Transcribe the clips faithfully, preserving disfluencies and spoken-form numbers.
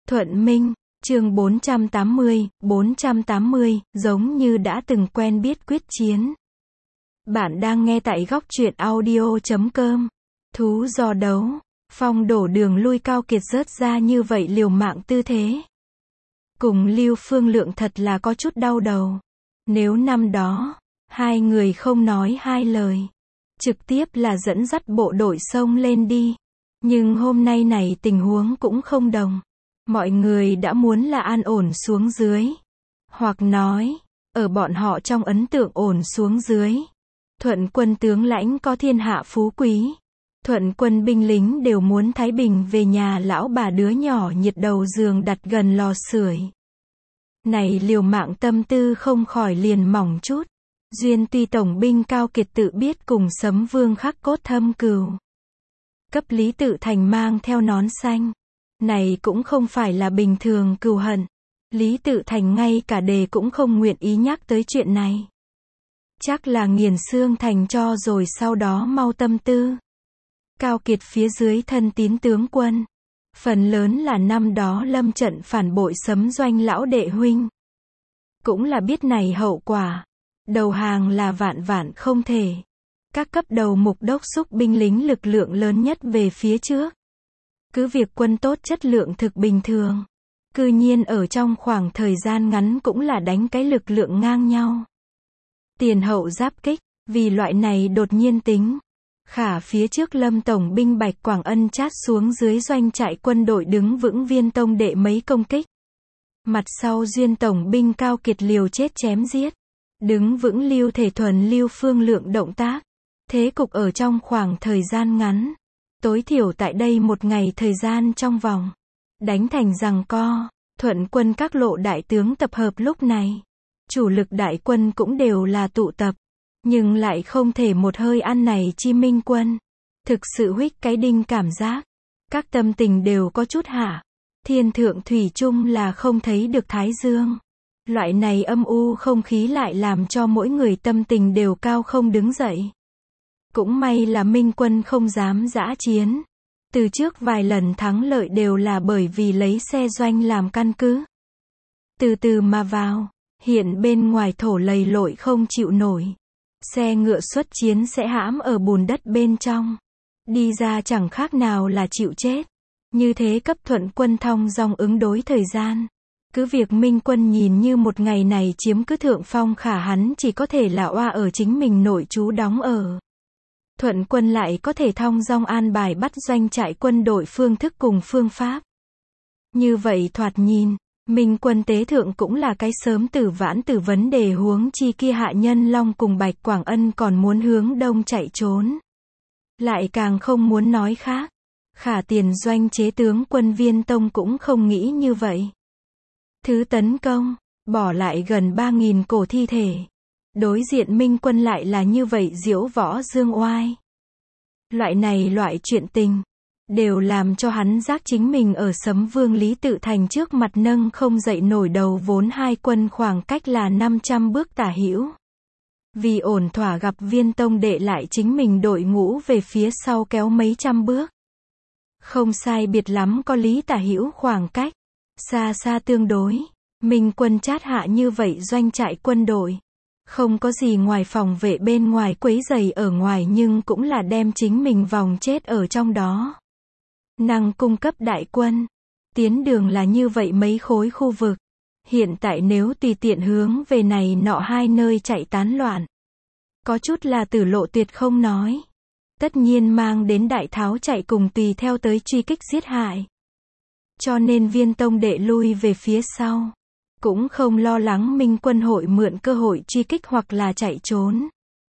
Thuận Minh, chương bốn trăm tám mươi, bốn trăm tám mươi, giống như đã từng quen biết quyết chiến. Bạn đang nghe tại góc truyện audio chấm com. Thú do đấu, Phong đổ đường lui Cao Kiệt rớt ra như vậy liều mạng tư thế. Cùng Lưu Phương Lượng thật là có chút đau đầu. Nếu năm đó, hai người không nói hai lời, trực tiếp là dẫn dắt bộ đội xông lên đi. Nhưng hôm nay này tình huống cũng không đồng. Mọi người đã muốn là an ổn xuống dưới. Hoặc nói, ở bọn họ trong ấn tượng ổn xuống dưới. Thuận quân tướng lãnh có thiên hạ phú quý. Thuận quân binh lính đều muốn thái bình về nhà lão bà đứa nhỏ nhiệt đầu giường đặt gần lò sưởi. Này liều mạng tâm tư không khỏi liền mỏng chút. Duyên tuy tổng binh Cao Kiệt tự biết cùng Sấm Vương khắc cốt thâm cừu. Cấp Lý Tự Thành mang theo nón xanh. Này cũng không phải là bình thường cừu hận. Lý Tự Thành ngay cả đề cũng không nguyện ý nhắc tới chuyện này. Chắc là nghiền xương thành cho rồi sau đó mau tâm tư. Cao Kiệt phía dưới thân tín tướng quân. Phần lớn là năm đó lâm trận phản bội Sấm Doanh lão đệ huynh. Cũng là biết này hậu quả. Đầu hàng là vạn vạn không thể. Các cấp đầu mục đốc xúc binh lính lực lượng lớn nhất về phía trước. Cứ việc quân tốt chất lượng thực bình thường. Cư nhiên ở trong khoảng thời gian ngắn cũng là đánh cái lực lượng ngang nhau. Tiền hậu giáp kích, vì loại này đột nhiên tính. Khả phía trước lâm tổng binh Bạch Quảng Ân chát xuống dưới doanh trại quân đội đứng vững Viên Tông đệ mấy công kích. Mặt sau Duyên tổng binh Cao Kiệt liều chết chém giết. Đứng vững Lưu Thể Thuần Lưu Phương Lượng động tác. Thế cục ở trong khoảng thời gian ngắn. Tối thiểu tại đây một ngày thời gian trong vòng. Đánh thành giằng co. Thuận quân các lộ đại tướng tập hợp lúc này. Chủ lực đại quân cũng đều là tụ tập. Nhưng lại không thể một hơi ăn này chi minh quân. Thực sự huých cái đinh cảm giác. Các tâm tình đều có chút hạ. Thiên thượng thủy chung là không thấy được thái dương. Loại này âm u không khí lại làm cho mỗi người tâm tình đều cao không đứng dậy. Cũng may là minh quân không dám dã chiến. Từ trước vài lần thắng lợi đều là bởi vì lấy xe doanh làm căn cứ. Từ từ mà vào, hiện bên ngoài thổ lầy lội không chịu nổi. Xe ngựa xuất chiến sẽ hãm ở bùn đất bên trong. Đi ra chẳng khác nào là chịu chết. Như thế cấp thuận quân thong dong ứng đối thời gian. Cứ việc minh quân nhìn như một ngày này chiếm cứ thượng phong khả hắn chỉ có thể là oa ở chính mình nội trú đóng ở. Thuận quân lại có thể thong dong an bài bắt doanh trại quân đội phương thức cùng phương pháp. Như vậy thoạt nhìn, minh quân tế thượng cũng là cái sớm tử vãn từ vấn đề huống chi kia Hạ Nhân Long cùng Bạch Quảng Ân còn muốn hướng đông chạy trốn. Lại càng không muốn nói khác. Khả tiền doanh chế tướng quân Viên Tông cũng không nghĩ như vậy. Thứ tấn công, bỏ lại gần ba nghìn cổ thi thể. Đối diện minh quân lại là như vậy diễu võ dương oai. Loại này loại chuyện tình, đều làm cho hắn giác chính mình ở Sấm Vương Lý Tự Thành trước mặt nâng không dậy nổi đầu vốn hai quân khoảng cách là năm trăm bước tả hữu. Vì ổn thỏa gặp Viên Tông đệ lại chính mình đội ngũ về phía sau kéo mấy trăm bước. Không sai biệt lắm có lý tả hữu khoảng cách. Xa xa tương đối, minh quân chát hạ như vậy doanh trại quân đội. Không có gì ngoài phòng vệ bên ngoài quấy rầy ở ngoài nhưng cũng là đem chính mình vòng chết ở trong đó. Năng cung cấp đại quân. Tiến đường là như vậy mấy khối khu vực. Hiện tại nếu tùy tiện hướng về này nọ hai nơi chạy tán loạn. Có chút là tử lộ tuyệt không nói. Tất nhiên mang đến đại tháo chạy cùng tùy theo tới truy kích giết hại. Cho nên Viên Tông đệ lui về phía sau. Cũng không lo lắng minh quân hội mượn cơ hội truy kích hoặc là chạy trốn.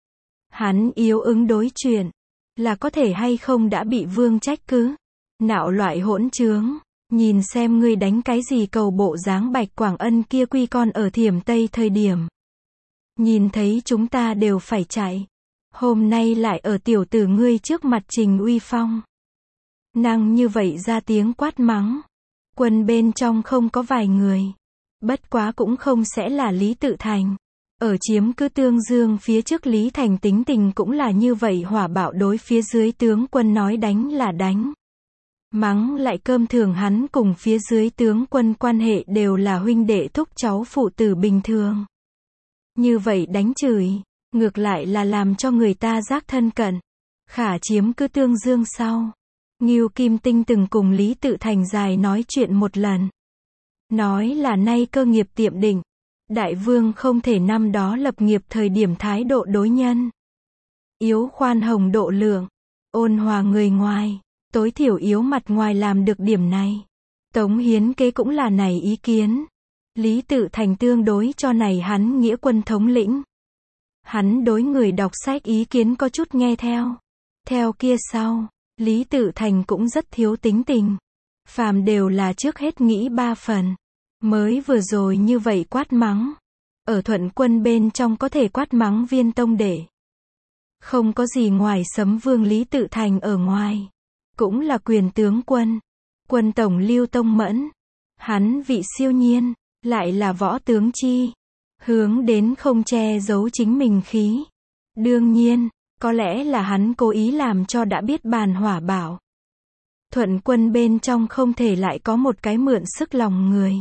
Hắn yếu ứng đối chuyện. Là có thể hay không đã bị vương trách cứ. Nạo loại hỗn trướng. Nhìn xem ngươi đánh cái gì cầu bộ dáng Bạch Quảng Ân kia quy con ở Thiểm Tây thời điểm. Nhìn thấy chúng ta đều phải chạy. Hôm nay lại ở tiểu tử ngươi trước mặt trình uy phong. Năng như vậy ra tiếng quát mắng. Quân bên trong không có vài người. Bất quá cũng không sẽ là Lý Tự Thành. Ở chiếm cứ Tương Dương phía trước Lý Thành tính tình cũng là như vậy hỏa bạo đối phía dưới tướng quân nói đánh là đánh. Mắng lại cơm thường hắn cùng phía dưới tướng quân quan hệ đều là huynh đệ thúc cháu phụ tử bình thường. Như vậy đánh chửi, ngược lại là làm cho người ta giác thân cận. Khả Chiếm cứ tương dương sau. Ngưu Kim Tinh từng cùng Lý Tự Thành dài nói chuyện một lần. Nói là nay cơ nghiệp tiệm định. Đại vương không thể năm đó lập nghiệp thời điểm thái độ đối nhân. Yếu khoan hồng độ lượng. Ôn hòa người ngoài. Tối thiểu yếu mặt ngoài làm được điểm này. Tống Hiến Kế cũng là này ý kiến. Lý Tự Thành tương đối cho này hắn nghĩa quân thống lĩnh. Hắn đối người đọc sách ý kiến có chút nghe theo. Theo kia sau, Lý Tự Thành cũng rất thiếu tính tình. Phàm đều là trước hết nghĩ ba phần. Mới vừa rồi như vậy quát mắng. Ở Thuận quân bên trong có thể quát mắng Viên Tông Đệ. Không có gì ngoài Sấm Vương Lý Tự Thành ở ngoài. Cũng là quyền tướng quân. Quân tổng Lưu Tông Mẫn. Hắn vị siêu nhiên, lại là võ tướng chi. Hướng đến không che giấu chính mình khí. Đương nhiên, có lẽ là hắn cố ý làm cho đã biết bàn hỏa bảo. Thuận quân bên trong không thể lại có một cái mượn sức lòng người.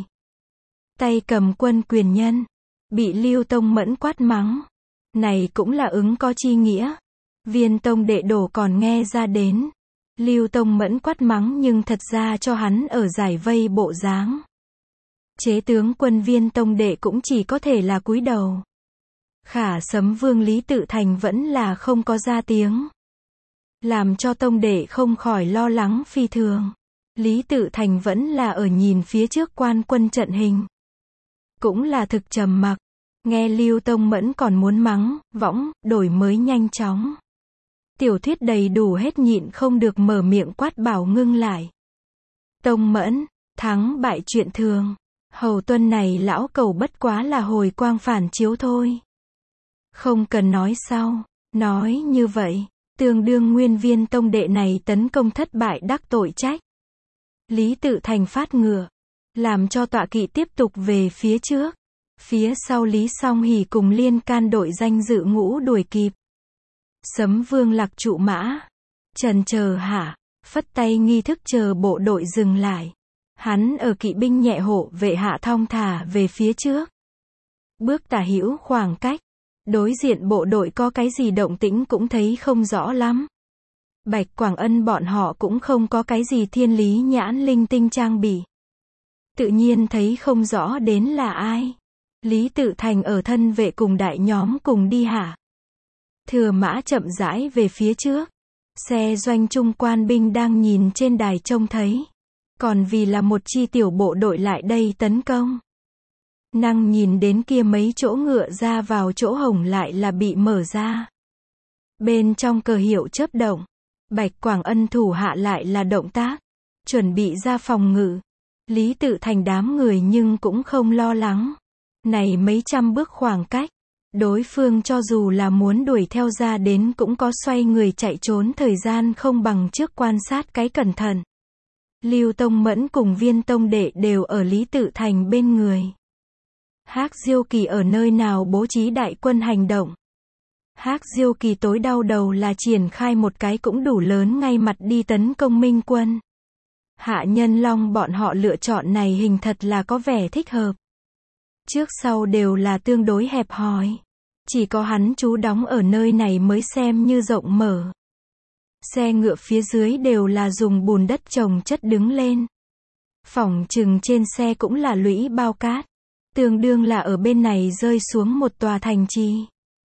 Tay cầm quân quyền nhân. Bị Lưu Tông Mẫn quát mắng. Này cũng là ứng có chi nghĩa. Viên Tông Đệ đổ còn nghe ra đến. Lưu Tông Mẫn quát mắng nhưng thật ra cho hắn ở giải vây bộ dáng. Chế tướng quân Viên Tông Đệ cũng chỉ có thể là cúi đầu. Khả Sấm Vương Lý Tự Thành vẫn là không có ra tiếng. Làm cho Tông Đệ không khỏi lo lắng phi thường. Lý Tự Thành vẫn là ở nhìn phía trước quan quân trận hình. Cũng là thực trầm mặc. Nghe Lưu Tông Mẫn còn muốn mắng, võng, đổi mới nhanh chóng. Tiểu thuyết đầy đủ hết nhịn không được mở miệng quát bảo ngưng lại. Tông Mẫn, thắng bại chuyện thường. Hầu tuân này lão cầu bất quá là hồi quang phản chiếu thôi. Không cần nói sau. Nói như vậy, tương đương nguyên Viên Tông Đệ này tấn công thất bại đắc tội trách. Lý Tự Thành phát ngựa. Làm cho tọa kỵ tiếp tục về phía trước. Phía sau Lý Song Hỉ cùng liên can đội danh dự ngũ đuổi kịp. Sấm Vương lạc trụ mã. Trần chờ hạ. Phất tay nghi thức chờ bộ đội dừng lại. Hắn ở kỵ binh nhẹ hộ vệ hạ thong thả về phía trước. Bước tả hữu khoảng cách. Đối diện bộ đội có cái gì động tĩnh cũng thấy không rõ lắm. Bạch Quảng Ân bọn họ cũng không có cái gì thiên lý nhãn linh tinh trang bị. Tự nhiên thấy không rõ đến là ai. Lý Tự Thành ở thân vệ cùng đại nhóm cùng đi hạ. Thừa mã chậm rãi về phía trước. Xe doanh trung quan binh đang nhìn trên đài trông thấy. Còn vì là một chi tiểu bộ đội lại đây tấn công. Năng nhìn đến kia mấy chỗ ngựa ra vào chỗ hổng lại là bị mở ra. Bên trong cờ hiệu chớp động. Bạch Quảng Ân thủ hạ lại là động tác. Chuẩn bị ra phòng ngự. Lý Tự Thành đám người nhưng cũng không lo lắng. Này mấy trăm bước khoảng cách. Đối phương cho dù là muốn đuổi theo ra đến cũng có xoay người chạy trốn thời gian không bằng trước quan sát cái cẩn thận. Lưu Tông Mẫn cùng Viên Tông Đệ đều ở Lý Tự Thành bên người. Hắc Diêu Kỳ ở nơi nào bố trí đại quân hành động. Hắc Diêu Kỳ tối đau đầu là triển khai một cái cũng đủ lớn ngay mặt đi tấn công Minh quân. Hạ Nhân Long bọn họ lựa chọn này hình thật là có vẻ thích hợp. Trước sau đều là tương đối hẹp hòi. Chỉ có hắn trú đóng ở nơi này mới xem như rộng mở. Xe ngựa phía dưới đều là dùng bùn đất trồng chất đứng lên. Phỏng chừng trên xe cũng là lũy bao cát. Tương đương là ở bên này rơi xuống một tòa thành trì.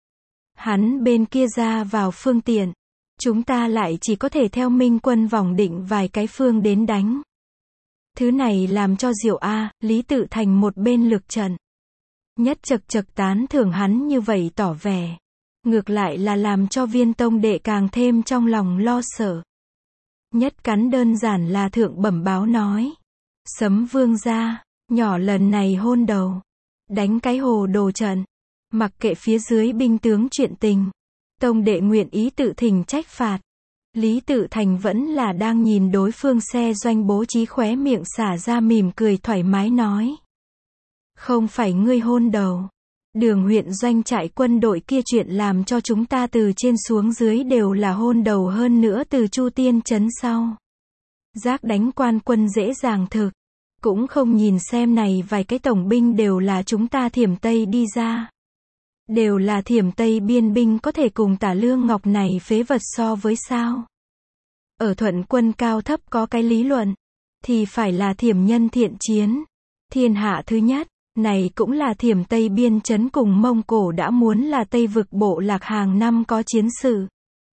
Hắn bên kia ra vào phương tiện. Chúng ta lại chỉ có thể theo Minh quân vòng định vài cái phương đến đánh. Thứ này làm cho Diệu A, Lý Tự Thành một bên lực trận. Nhất chật chật tán thưởng hắn như vậy tỏ vẻ. Ngược lại là làm cho Viên Tông Đệ càng thêm trong lòng lo sợ. Nhất cắn đơn giản là thượng bẩm báo nói. Sấm Vương gia, nhỏ lần này hôn đầu. Đánh cái hồ đồ trận. Mặc kệ phía dưới binh tướng chuyện tình. Tông Đệ nguyện ý tự thỉnh trách phạt. Lý Tự Thành vẫn là đang nhìn đối phương xe doanh bố trí khóe miệng xả ra mỉm cười thoải mái nói. Không phải ngươi hôn đầu. Đường huyện doanh trại quân đội kia chuyện làm cho chúng ta từ trên xuống dưới đều là hôn đầu hơn nữa từ Chu Tiên trấn sau. Giác đánh quan quân dễ dàng thực. Cũng không nhìn xem này vài cái tổng binh đều là chúng ta Thiểm Tây đi ra. Đều là Thiểm Tây biên binh, có thể cùng Tả Lương Ngọc này phế vật so với sao. Ở thuận quân cao thấp có cái lý luận. Thì phải là Thiểm nhân thiện chiến. Thiên hạ thứ nhất. Này cũng là Thiểm Tây biên chấn cùng Mông Cổ đã muốn là Tây vực bộ lạc hàng năm có chiến sự.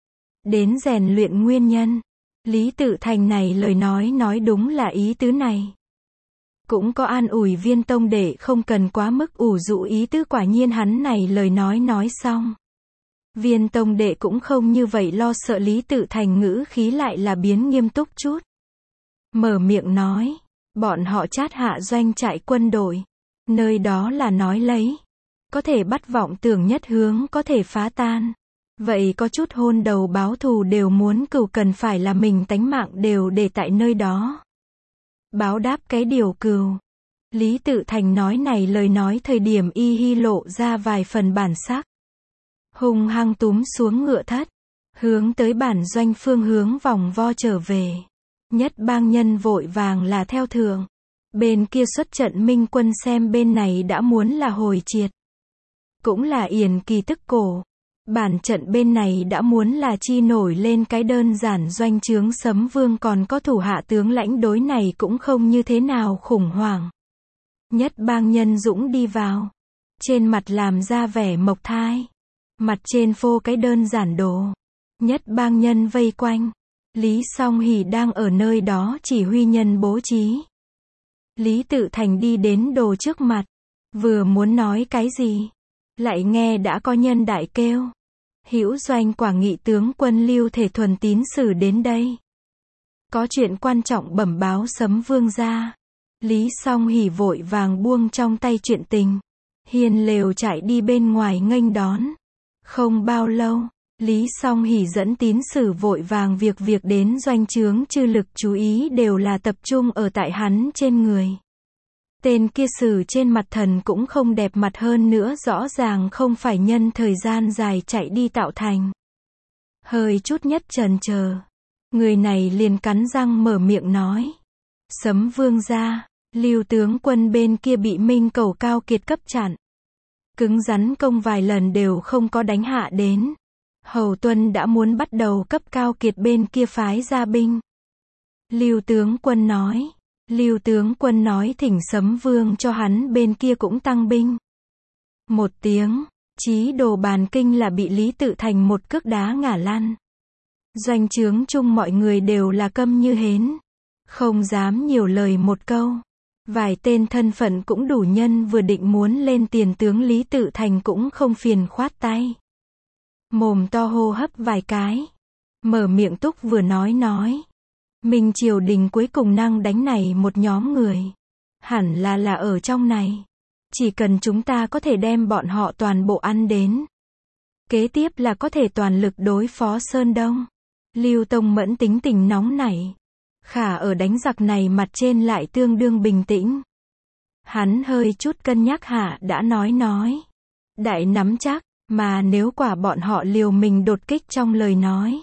Đến rèn luyện nguyên nhân. Lý Tự Thành này lời nói nói đúng là ý tứ này. Cũng có an ủi Viên tông đệ không cần quá mức ủ rũ ý tứ, quả nhiên hắn này lời nói nói xong. Viên tông đệ cũng không như vậy lo sợ, Lý Tự Thành ngữ khí lại là biến nghiêm túc chút. Mở miệng nói, bọn họ chát hạ doanh trại quân đội. Nơi đó là nói lấy. Có thể bắt vọng tưởng nhất hướng có thể phá tan. Vậy có chút hôn đầu báo thù đều muốn cừu, cần phải là mình tánh mạng đều để tại nơi đó. Báo đáp cái điều cừu. Lý Tự Thành nói này lời nói thời điểm y hi lộ ra vài phần bản sắc. Hung hăng túm xuống ngựa thất. Hướng tới bản doanh phương hướng vòng vo trở về. Nhất bang nhân vội vàng là theo thường. Bên kia xuất trận minh quân xem bên này đã muốn là hồi triệt. Cũng là yển kỳ tức cổ. Bản trận bên này đã muốn là chi nổi lên cái đơn giản doanh trướng Sấm Vương, còn có thủ hạ tướng lãnh đối này cũng không như thế nào khủng hoảng. Nhất bang nhân dũng đi vào. Trên mặt làm ra vẻ mộc thai. Mặt trên phô cái đơn giản đồ. Nhất bang nhân vây quanh. Lý Song Hỷ đang ở nơi đó chỉ huy nhân bố trí. Lý Tự Thành đi đến đồ trước mặt. Vừa muốn nói cái gì. Lại nghe đã có nhân đại kêu. Hữu doanh quả nghị tướng quân Lưu Thể Thuần tín sử đến đây. Có chuyện quan trọng bẩm báo Sấm Vương ra. Lý Song Hỷ vội vàng buông trong tay chuyện tình. Hiền lều chạy đi bên ngoài nghênh đón. Không bao lâu, Lý Song Hỷ dẫn tín sử vội vàng việc việc đến doanh trướng, chư lực chú ý đều là tập trung ở tại hắn trên người. Tên kia sử trên mặt thần cũng không đẹp mặt, hơn nữa rõ ràng không phải nhân thời gian dài chạy đi tạo thành. Hơi chút nhất chần chờ. Người này liền cắn răng mở miệng nói. Sấm Vương ra, Lưu tướng quân bên kia bị Minh Cầu Cao Kiệt cấp chặn. Cứng rắn công vài lần đều không có đánh hạ đến. Hầu Tuân đã muốn bắt đầu cấp Cao Kiệt bên kia phái ra binh. Lưu tướng quân nói. Lưu tướng quân nói thỉnh Sấm Vương cho hắn bên kia cũng tăng binh. Một tiếng, Chí Đồ Bàn Kinh là bị Lý Tự Thành một cước đá ngả lăn. Doanh trướng chung mọi người đều là câm như hến. Không dám nhiều lời một câu. Vài tên thân phận cũng đủ nhân vừa định muốn lên tiền tướng Lý Tự Thành cũng không phiền khoát tay. Mồm to hô hấp vài cái. Mở miệng túc vừa nói nói. Minh triều đình cuối cùng năng đánh này một nhóm người. Hẳn là là ở trong này. Chỉ cần chúng ta có thể đem bọn họ toàn bộ ăn đến. Kế tiếp là có thể toàn lực đối phó Sơn Đông. Lưu Tông Mẫn tính tình nóng nảy. Khả ở đánh giặc này mặt trên lại tương đương bình tĩnh. Hắn hơi chút cân nhắc hạ đã nói nói. Đại nắm chắc, mà nếu quả bọn họ liều mình đột kích trong lời nói.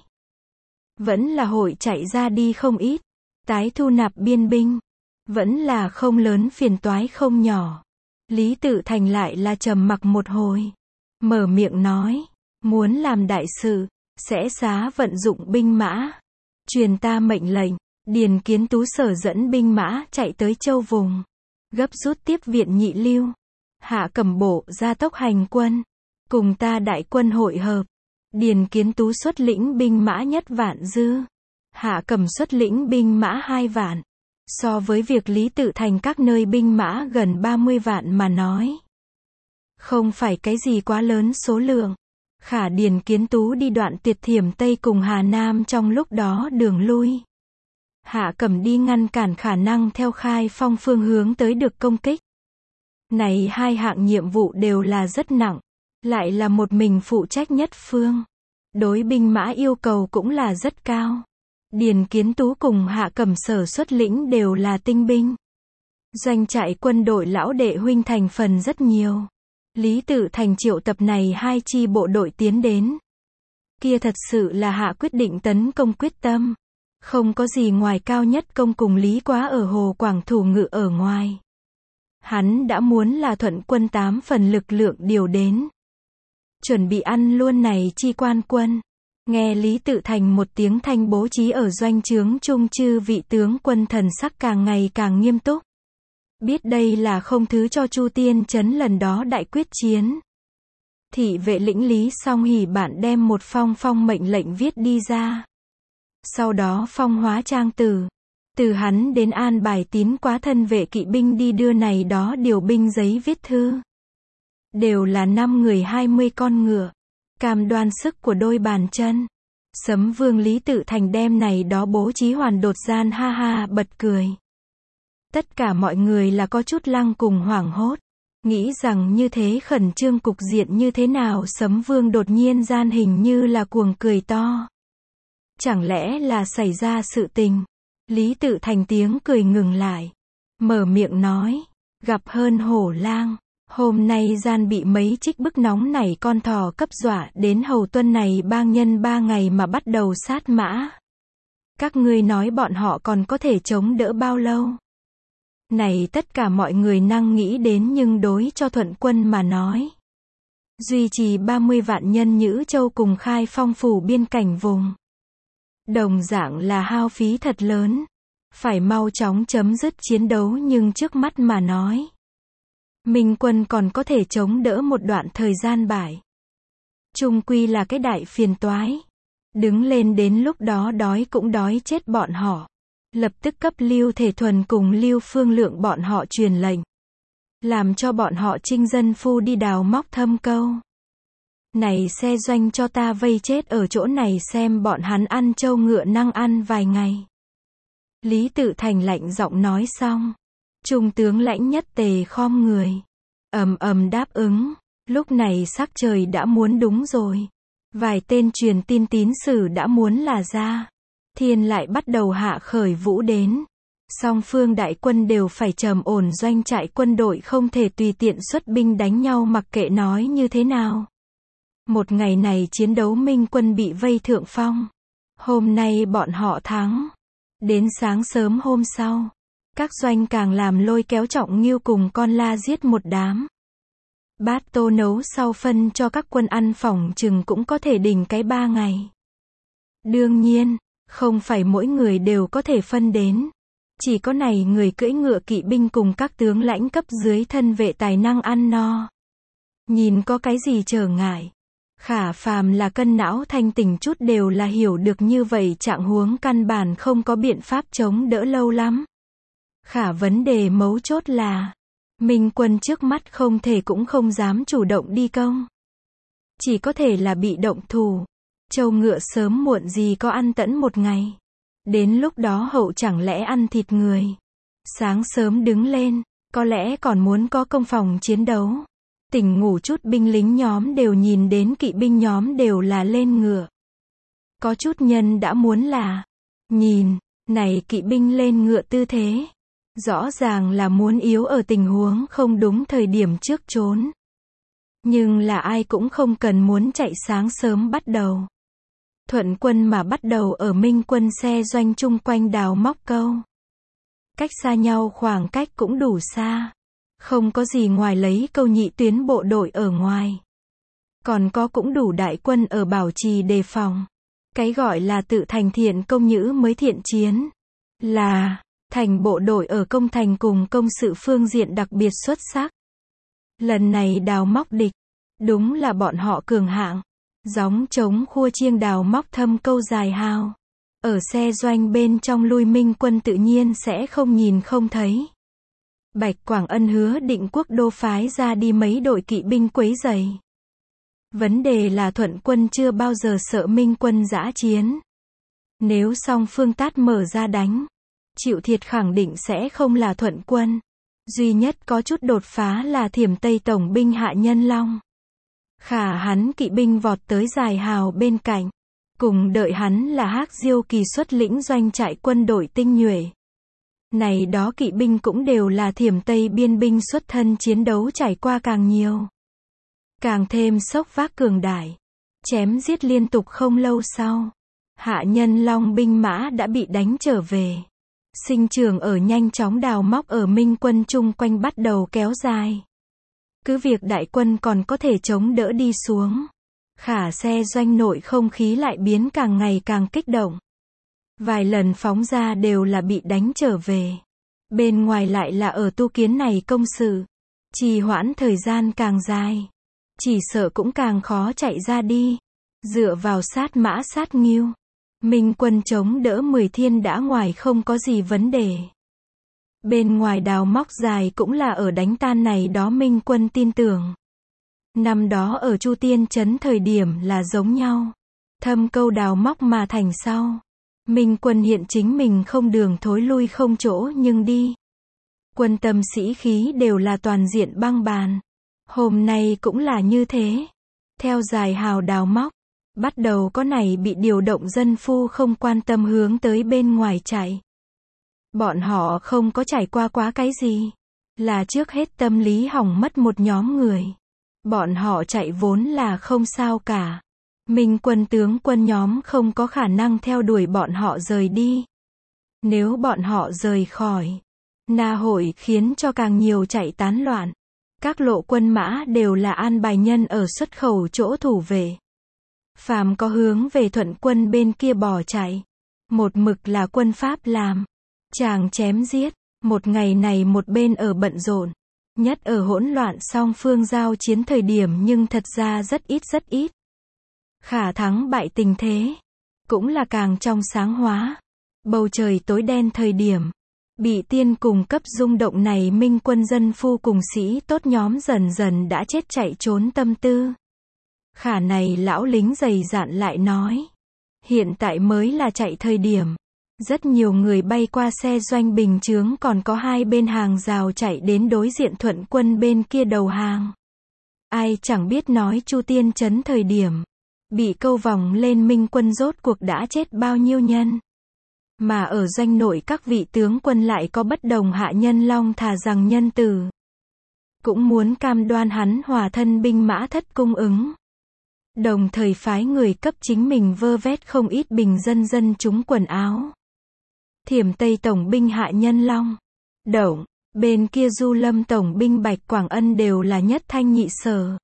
Vẫn là hội chạy ra đi không ít. Tái thu nạp biên binh. Vẫn là không lớn phiền toái không nhỏ. Lý Tự Thành lại là trầm mặc một hồi. Mở miệng nói. Muốn làm đại sự. Sẽ xá vận dụng binh mã. Truyền ta mệnh lệnh. Điền Kiến Tú sở dẫn binh mã chạy tới châu vùng. Gấp rút tiếp viện Nhị Lưu. Hạ Cẩm Bộ ra tốc hành quân. Cùng ta đại quân hội hợp. Điền Kiến Tú xuất lĩnh binh mã nhất vạn dư. Hạ Cẩm xuất lĩnh binh mã hai vạn. So với việc Lý Tự Thành các nơi binh mã gần ba mươi vạn mà nói. Không phải cái gì quá lớn số lượng. Khả Điền Kiến Tú đi đoạn tuyệt Thiểm Tây cùng Hà Nam trong lúc đó đường lui. Hạ Cẩm đi ngăn cản khả năng theo Khai Phong phương hướng tới được công kích. Này hai hạng nhiệm vụ đều là rất nặng. Lại là một mình phụ trách nhất phương. Đối binh mã yêu cầu cũng là rất cao. Điền Kiến Tú cùng Hạ Cẩm sở xuất lĩnh đều là tinh binh. Doanh trại quân đội lão đệ huynh thành phần rất nhiều. Lý Tự Thành triệu tập này hai chi bộ đội tiến đến. Kia thật sự là hạ quyết định tấn công quyết tâm. Không có gì ngoài Cao Nhất Công cùng Lý Quá ở Hồ Quảng thủ ngự ở ngoài. Hắn đã muốn là Thuận quân tám phần lực lượng điều đến. Chuẩn bị ăn luôn này chi quan quân. Nghe Lý Tự Thành một tiếng thanh bố trí ở doanh trướng trung chư vị tướng quân thần sắc càng ngày càng nghiêm túc. Biết đây là không thứ cho Chu Tiên Trấn lần đó đại quyết chiến. Thị vệ lĩnh Lý Song Hỉ bạn đem một phong phong mệnh lệnh viết đi ra. Sau đó phong hóa trang từ. Từ hắn đến an bài tín quá thân vệ kỵ binh đi đưa này đó điều binh giấy viết thư. Đều là năm người hai mươi con ngựa. Cam đoan sức của đôi bàn chân. Sấm Vương Lý Tự Thành đem này đó bố trí hoàn đột gian ha ha bật cười. Tất cả mọi người là có chút lăng cùng hoảng hốt. Nghĩ rằng như thế khẩn trương cục diện như thế nào Sấm Vương đột nhiên gian hình như là cuồng cười to. Chẳng lẽ là xảy ra sự tình? Lý Tự Thành tiếng cười ngừng lại. Mở miệng nói. Gặp hơn hổ lang. Hôm nay gian bị mấy trích bức nóng này con thỏ cấp dọa đến hầu tuân này bang nhân ba ngày mà bắt đầu sát mã. Các ngươi nói bọn họ còn có thể chống đỡ bao lâu? Này tất cả mọi người năng nghĩ đến nhưng đối cho Thuận quân mà nói. Duy trì ba mươi vạn nhân Nhữ Châu cùng khai phong phủ biên cảnh vùng. Đồng dạng là hao phí thật lớn. Phải mau chóng chấm dứt chiến đấu nhưng trước mắt mà nói. Minh quân còn có thể chống đỡ một đoạn thời gian bại. Trung quy là cái đại phiền toái. Đứng lên đến lúc đó đói cũng đói chết bọn họ. Lập tức cấp Lưu Thể Thuần cùng Lưu Phương Lượng bọn họ truyền lệnh. Làm cho bọn họ trinh dân phu đi đào móc thâm câu. Này xe doanh cho ta vây chết ở chỗ này xem bọn hắn ăn trâu ngựa năng ăn vài ngày. Lý Tự Thành lạnh giọng nói xong. Trung tướng lãnh nhất tề khom người. Ầm ầm đáp ứng. Lúc này sắc trời đã muốn đúng rồi. Vài tên truyền tin tín sử đã muốn là ra. Thiên lại bắt đầu hạ khởi vũ đến. Song phương đại quân đều phải trầm ổn doanh trại quân đội không thể tùy tiện xuất binh đánh nhau mặc kệ nói như thế nào. Một ngày này chiến đấu Minh quân bị vây thượng phong. Hôm nay bọn họ thắng. Đến sáng sớm hôm sau. Các doanh càng làm lôi kéo Trọng Ngưu cùng con la giết một đám. Bát tô nấu sau phân cho các quân ăn phỏng chừng cũng có thể đỉnh cái ba ngày. Đương nhiên, không phải mỗi người đều có thể phân đến. Chỉ có này người cưỡi ngựa kỵ binh cùng các tướng lãnh cấp dưới thân vệ tài năng ăn no. Nhìn có cái gì trở ngại. Khả phàm là cân não thanh tỉnh chút đều là hiểu được như vậy trạng huống căn bản không có biện pháp chống đỡ lâu lắm. Khả vấn đề mấu chốt là, Minh quân trước mắt không thể cũng không dám chủ động đi công. Chỉ có thể là bị động thủ. Trâu ngựa sớm muộn gì có ăn tẫn một ngày. Đến lúc đó hậu chẳng lẽ ăn thịt người. Sáng sớm đứng lên, có lẽ còn muốn có công phòng chiến đấu. Tỉnh ngủ chút binh lính nhóm đều nhìn đến kỵ binh nhóm đều là lên ngựa. Có chút nhân đã muốn là, nhìn, này kỵ binh lên ngựa tư thế. Rõ ràng là muốn yếu ở tình huống không đúng thời điểm trước trốn. Nhưng là ai cũng không cần muốn chạy sáng sớm bắt đầu. Thuận quân mà bắt đầu ở Minh quân xe doanh chung quanh đào móc câu. Cách xa nhau khoảng cách cũng đủ xa. Không có gì ngoài lấy câu nhị tuyến bộ đội ở ngoài. Còn có cũng đủ đại quân ở bảo trì đề phòng. Cái gọi là tự thành thiện công nhữ mới thiện chiến. Là, thành bộ đội ở công thành cùng công sự phương diện đặc biệt xuất sắc. Lần này đào móc địch. Đúng là bọn họ cường hạng. Gióng trống khua chiêng đào móc thâm câu dài hào. Ở xe doanh bên trong lui Minh quân tự nhiên sẽ không nhìn không thấy. Bạch Quảng Ân hứa định quốc đô phái ra đi mấy đội kỵ binh quấy rầy. Vấn đề là Thuận quân chưa bao giờ sợ Minh quân dã chiến. Nếu song phương tát mở ra đánh, chịu thiệt khẳng định sẽ không là Thuận quân. Duy nhất có chút đột phá là Thiểm Tây tổng binh Hạ Nhân Long. Khả hắn kỵ binh vọt tới dài hào bên cạnh. Cùng đợi hắn là Hắc Diêu Kỳ xuất lĩnh doanh trại quân đội tinh nhuệ. Này đó kỵ binh cũng đều là Thiểm Tây biên binh xuất thân chiến đấu trải qua càng nhiều. Càng thêm sốc vác cường đại. Chém giết liên tục không lâu sau. Hạ Nhân Long binh mã đã bị đánh trở về. Sinh trưởng ở nhanh chóng đào móc ở Minh quân chung quanh bắt đầu kéo dài. Cứ việc đại quân còn có thể chống đỡ đi xuống, Khả xe doanh nội không khí lại biến càng ngày càng kích động. Vài lần phóng ra đều là bị đánh trở về. Bên ngoài lại là ở tu kiến này công sự. Trì hoãn thời gian càng dài, chỉ sợ cũng càng khó chạy ra đi. Dựa vào sát mã sát nghiêu, Minh quân chống đỡ mười thiên đã ngoài không có gì vấn đề. Bên ngoài đào móc dài cũng là ở đánh tan này đó Minh quân tin tưởng. Năm đó ở Chu Tiên Trấn thời điểm là giống nhau. Thâm câu đào móc mà thành sau. Minh quân hiện chính mình không đường thối lui không chỗ nhưng đi. Quân tâm sĩ khí đều là toàn diện băng bàn. Hôm nay cũng là như thế. Theo dài hào đào móc, bắt đầu có này bị điều động dân phu không quan tâm hướng tới bên ngoài chạy. Bọn họ không có trải qua quá cái gì. Là trước hết tâm lý hỏng mất một nhóm người. Bọn họ chạy vốn là không sao cả. Minh quân tướng quân nhóm không có khả năng theo đuổi bọn họ rời đi. Nếu bọn họ rời khỏi, Na hội khiến cho càng nhiều chạy tán loạn. Các lộ quân mã đều là an bài nhân ở xuất khẩu chỗ thủ vệ. Phàm có hướng về Thuận quân bên kia bỏ chạy. Một mực là quân Pháp làm. Chàng chém giết. Một ngày này một bên ở bận rộn. Nhất ở hỗn loạn song phương giao chiến thời điểm nhưng thật ra rất ít rất ít. Khả thắng bại tình thế. Cũng là càng trong sáng hóa. Bầu trời tối đen thời điểm. Bị tiên cùng cấp rung động này Minh quân dân phu cùng sĩ tốt nhóm dần dần đã chết chạy trốn tâm tư. Khả này lão lính dày dạn lại nói. Hiện tại mới là chạy thời điểm. Rất nhiều người bay qua xe doanh bình chướng còn có hai bên hàng rào chạy đến đối diện Thuận quân bên kia đầu hàng. Ai chẳng biết nói Chu Tiên Trấn thời điểm. Bị câu vòng lên Minh quân rốt cuộc đã chết bao nhiêu nhân. Mà ở doanh nội các vị tướng quân lại có bất đồng. Hạ Nhân Long thà rằng nhân từ. Cũng muốn cam đoan hắn hòa thân binh mã thất cung ứng. Đồng thời phái người cấp chính mình vơ vét không ít bình dân dân chúng quần áo. Thiểm Tây Tổng binh Hạ Nhân Long, Động, bên kia Du Lâm Tổng binh Bạch Quảng Ân đều là nhất thanh nhị sở.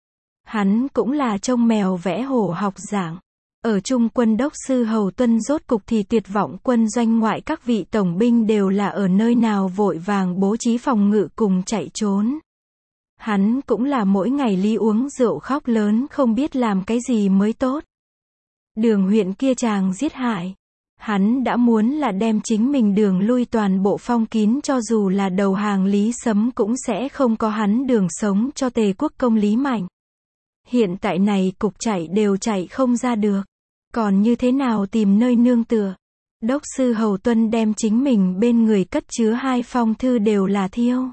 Hắn cũng là trông mèo vẽ hổ học dạng. Ở Trung quân đốc sư Hầu Tuân rốt cục thì tuyệt vọng quân doanh ngoại các vị tổng binh đều là ở nơi nào vội vàng bố trí phòng ngự cùng chạy trốn. Hắn cũng là mỗi ngày ly uống rượu khóc lớn không biết làm cái gì mới tốt. Đường huyện kia chàng giết hại. Hắn đã muốn là đem chính mình đường lui toàn bộ phong kín cho dù là đầu hàng Lý Sấm cũng sẽ không có hắn đường sống cho Tề quốc công Lý Mạnh. Hiện tại này cục chạy đều chạy không ra được. Còn như thế nào tìm nơi nương tựa? Đốc sư Hầu Tuân đem chính mình bên người cất chứa hai phong thư đều là thiêu.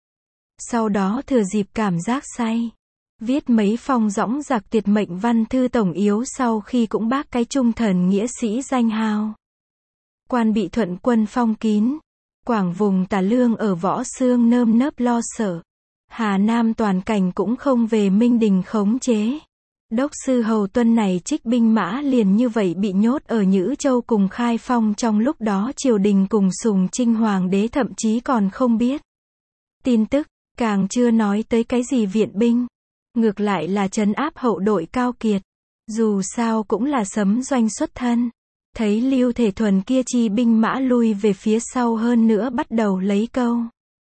Sau đó thừa dịp cảm giác say. Viết mấy phong dõng dạc tuyệt mệnh văn thư tổng yếu sau khi cũng bác cái trung thần nghĩa sĩ danh hào. Quan bị Thuận quân phong kín. Quảng vùng Tả Lương ở Võ Xương nơm nớp lo sợ. Hà Nam toàn cảnh cũng không về Minh Đình khống chế. Đốc sư Hầu Tuân này trích binh mã liền như vậy bị nhốt ở Nhữ Châu cùng Khai Phong trong lúc đó triều đình cùng Sùng Trinh Hoàng đế thậm chí còn không biết. Tin tức, càng chưa nói tới cái gì viện binh. Ngược lại là trấn áp hậu đội Cao Kiệt. Dù sao cũng là Sấm doanh xuất thân. Thấy Lưu Thể Thuần kia chi binh mã lui về phía sau hơn nữa bắt đầu lấy câu.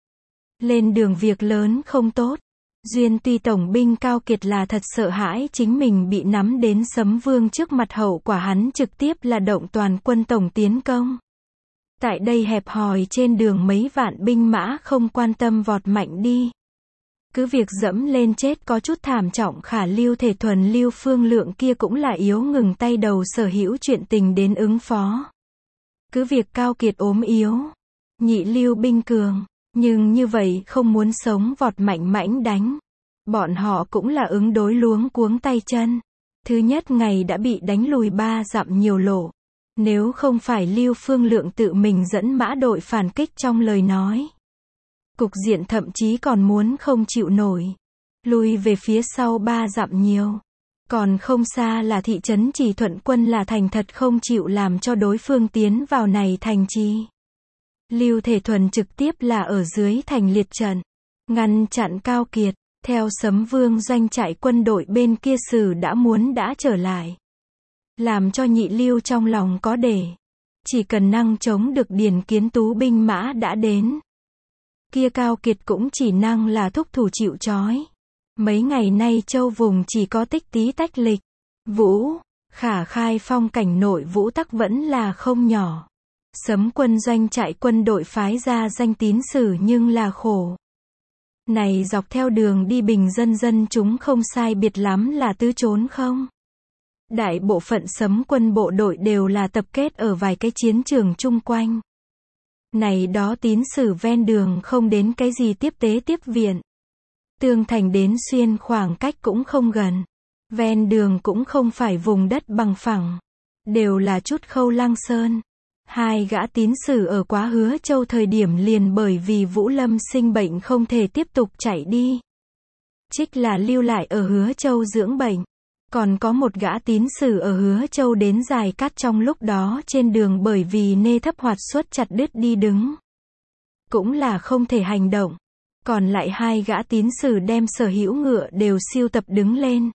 Lên đường việc lớn không tốt. Duyên tuy tổng binh Cao Kiệt là thật sợ hãi chính mình bị nắm đến Sấm Vương trước mặt hậu quả hắn trực tiếp là động toàn quân tổng tiến công. Tại đây hẹp hòi trên đường mấy vạn binh mã không quan tâm vọt mạnh đi. Cứ việc dẫm lên chết có chút thảm trọng khả Lưu Thể Thuần Lưu Phương Lượng kia cũng là yếu ngừng tay đầu sở hữu chuyện tình đến ứng phó. Cứ việc Cao Kiệt ốm yếu, nhị Lưu binh cường, nhưng như vậy không muốn sống vọt mạnh mãnh đánh. Bọn họ cũng là ứng đối luống cuống tay chân. Thứ nhất ngày đã bị đánh lùi ba dặm nhiều lộ. Nếu không phải Lưu Phương Lượng tự mình dẫn mã đội phản kích trong lời nói. Cục diện thậm chí còn muốn không chịu nổi. Lùi về phía sau ba dặm nhiều. Còn không xa là thị trấn Trì Thuận, quân là thành thật không chịu làm cho đối phương tiến vào này thành trì. Lưu Thể Thuần trực tiếp là ở dưới thành liệt trận, ngăn chặn Cao Kiệt. Theo Sấm Vương doanh trại quân đội bên kia Sử đã muốn đã trở lại, làm cho Nhị Lưu trong lòng có để. Chỉ cần năng chống được Điền Kiến Tú binh mã đã đến. Kia Cao Kiệt cũng chỉ năng là thúc thủ chịu trói. Mấy ngày nay châu vùng chỉ có tích tí tách lịch. Vũ, Khả khai phong cảnh nội Vũ tắc vẫn là không nhỏ. Sấm quân doanh trại quân đội phái ra danh tín Sử nhưng là khổ. Này dọc theo đường đi bình dân dân chúng không sai biệt lắm là tứ trốn không. Đại bộ phận Sấm quân bộ đội đều là tập kết ở vài cái chiến trường chung quanh. Này đó tín Sử ven đường không đến cái gì tiếp tế tiếp viện. Tương thành đến Xuyên khoảng cách cũng không gần. Ven đường cũng không phải vùng đất bằng phẳng. Đều là chút khâu lăng sơn. Hai gã tín Sử ở Quá Hứa Châu thời điểm liền bởi vì Vũ Lâm sinh bệnh không thể tiếp tục chạy đi. Trích là lưu lại ở Hứa Châu dưỡng bệnh. Còn có một gã tín Sử ở Hứa Châu đến Dài Cát trong lúc đó trên đường bởi vì nê thấp hoạt suốt chặt đứt đi đứng. Cũng là không thể hành động. Còn lại hai gã tín Sử đem sở hữu ngựa đều siêu tập đứng lên.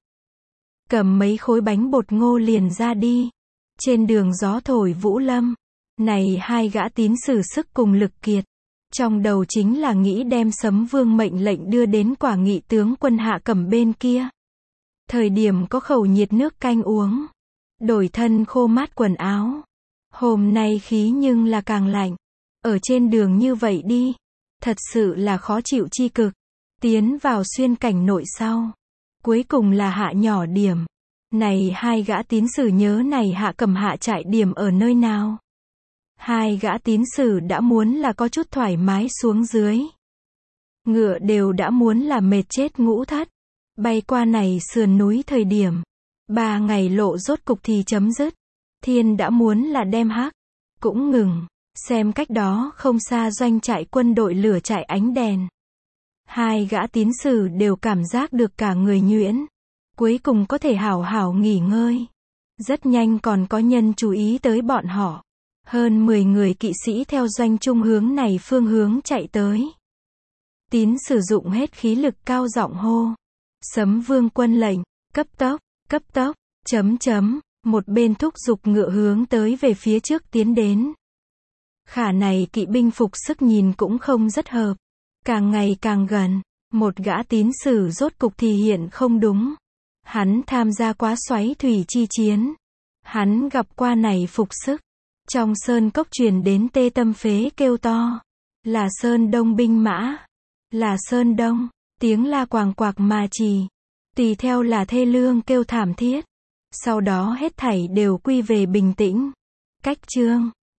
Cầm mấy khối bánh bột ngô liền ra đi. Trên đường gió thổi Vũ Lâm. Này hai gã tín Sử sức cùng lực kiệt. Trong đầu chính là nghĩ đem Sấm Vương mệnh lệnh đưa đến Quả Nghị tướng quân Hạ Cẩm bên kia. Thời điểm có khẩu nhiệt nước canh uống. Đổi thân khô mát quần áo. Hôm nay khí nhưng là càng lạnh. Ở trên đường như vậy đi. Thật sự là khó chịu chi cực. Tiến vào xuyên cảnh nội sau. Cuối cùng là hạ nhỏ điểm. Này hai gã tín Sử nhớ này Hạ Cẩm hạ trại điểm ở nơi nào. Hai gã tín Sử đã muốn là có chút thoải mái xuống dưới. Ngựa đều đã muốn là mệt chết ngũ thất. Bay qua này sườn núi thời điểm. Ba ngày lộ rốt cục thì chấm dứt. Thiên đã muốn là đem hắc. Cũng ngừng. Xem cách đó không xa doanh trại quân đội lửa trại ánh đèn. Hai gã tín Sử đều cảm giác được cả người nhuyễn. Cuối cùng có thể hảo hảo nghỉ ngơi. Rất nhanh còn có nhân chú ý tới bọn họ. Hơn mười người kỵ sĩ theo doanh trung hướng này phương hướng chạy tới. Tín sử dụng hết khí lực cao giọng hô. Sấm Vương quân lệnh, cấp tốc, cấp tốc, chấm chấm, một bên thúc giục ngựa hướng tới về phía trước tiến đến. Khả này kỵ binh phục sức nhìn cũng không rất hợp. Càng ngày càng gần, một gã tín sử rốt cục thì hiện không đúng. Hắn tham gia quá xoáy thủy chi chiến. Hắn gặp qua này phục sức. Trong sơn cốc truyền đến tê tâm phế kêu to. Là Sơn Đông binh mã. Là Sơn Đông. Tiếng la quàng quạc mà trì. Tùy theo là thê lương kêu thảm thiết. Sau đó hết thảy đều quy về bình tĩnh. Cách chương